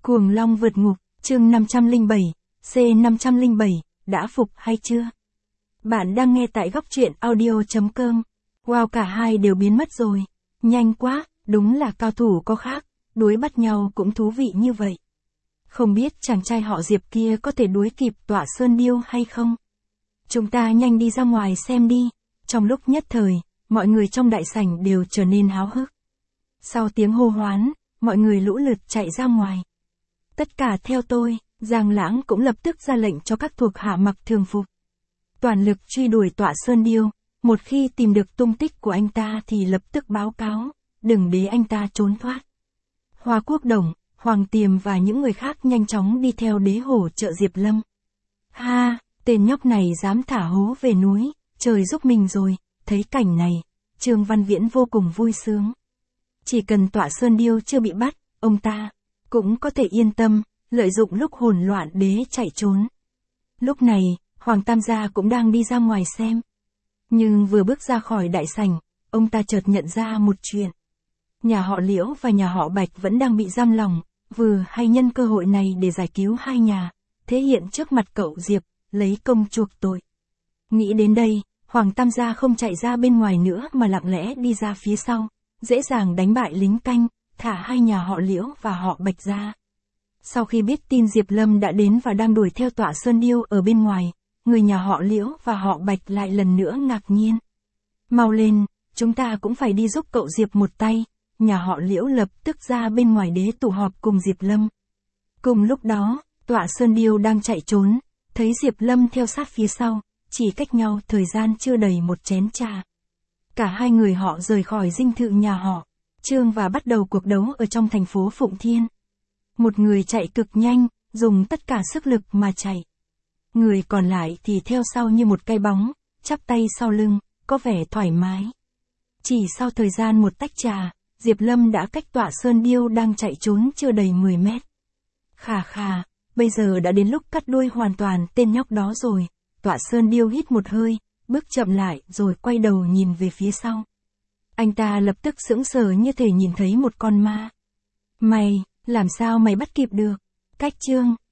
Cuồng Long vượt ngục, chương 507, C507, đã phục hay chưa? Bạn đang nghe tại góc truyện audio.com. Wow, cả hai đều biến mất rồi. Nhanh quá, đúng là cao thủ có khác, đuối bắt nhau cũng thú vị như vậy. Không biết chàng trai họ Diệp kia có thể đuối kịp Tọa Sơn Điêu hay không? Chúng ta nhanh đi ra ngoài xem đi. Trong lúc nhất thời, mọi người trong đại sảnh đều trở nên háo hức. Sau tiếng hô hoán, mọi người lũ lượt chạy ra ngoài. Tất cả theo tôi, Giang Lãng cũng lập tức ra lệnh cho các thuộc hạ mặc thường phục. Toàn lực truy đuổi Tọa Sơn Điêu, một khi tìm được tung tích của anh ta thì lập tức báo cáo, đừng để anh ta trốn thoát. Hoa Quốc Đồng, Hoàng Tiềm và những người khác nhanh chóng đi theo đế hổ trợ Diệp Lâm. Ha, tên nhóc này dám thả hố về núi, trời giúp mình rồi. Thấy cảnh này, Trương Văn Viễn vô cùng vui sướng. Chỉ cần Tọa Sơn Điêu chưa bị bắt, ông ta cũng có thể yên tâm, lợi dụng lúc hỗn loạn đế chạy trốn. Lúc này, Hoàng Tam gia cũng đang đi ra ngoài xem. Nhưng vừa bước ra khỏi đại sảnh, ông ta chợt nhận ra một chuyện. Nhà họ Liễu và nhà họ Bạch vẫn đang bị giam lỏng, vừa hay nhân cơ hội này để giải cứu hai nhà, thể hiện trước mặt cậu Diệp, lấy công chuộc tội. Nghĩ đến đây, Hoàng Tam gia không chạy ra bên ngoài nữa mà lặng lẽ đi ra phía sau, dễ dàng đánh bại lính canh, thả hai nhà họ Liễu và họ Bạch ra. Sau khi biết tin Diệp Lâm đã đến và đang đuổi theo Tọa Sơn Điêu ở bên ngoài, người nhà họ Liễu và họ Bạch lại lần nữa ngạc nhiên. Mau lên, chúng ta cũng phải đi giúp cậu Diệp một tay. Nhà họ Liễu lập tức ra bên ngoài đế tụ họp cùng Diệp Lâm. Cùng lúc đó, Tọa Sơn Điêu đang chạy trốn, thấy Diệp Lâm theo sát phía sau, chỉ cách nhau thời gian chưa đầy một chén trà. Cả hai người họ rời khỏi dinh thự nhà họ Trương và bắt đầu cuộc đấu ở trong thành phố Phụng Thiên. Một người chạy cực nhanh, dùng tất cả sức lực mà chạy. Người còn lại thì theo sau như một cái bóng, chắp tay sau lưng, có vẻ thoải mái. Chỉ sau thời gian một tách trà, Diệp Lâm đã cách Tọa Sơn Điêu đang chạy trốn chưa đầy 10 mét. Khà khà, bây giờ đã đến lúc cắt đuôi hoàn toàn tên nhóc đó rồi. Tọa Sơn Điêu hít một hơi, bước chậm lại rồi quay đầu nhìn về phía sau. Anh ta lập tức sững sờ như thể nhìn thấy một con ma. Mày, làm sao mày bắt kịp được? Cách Trương,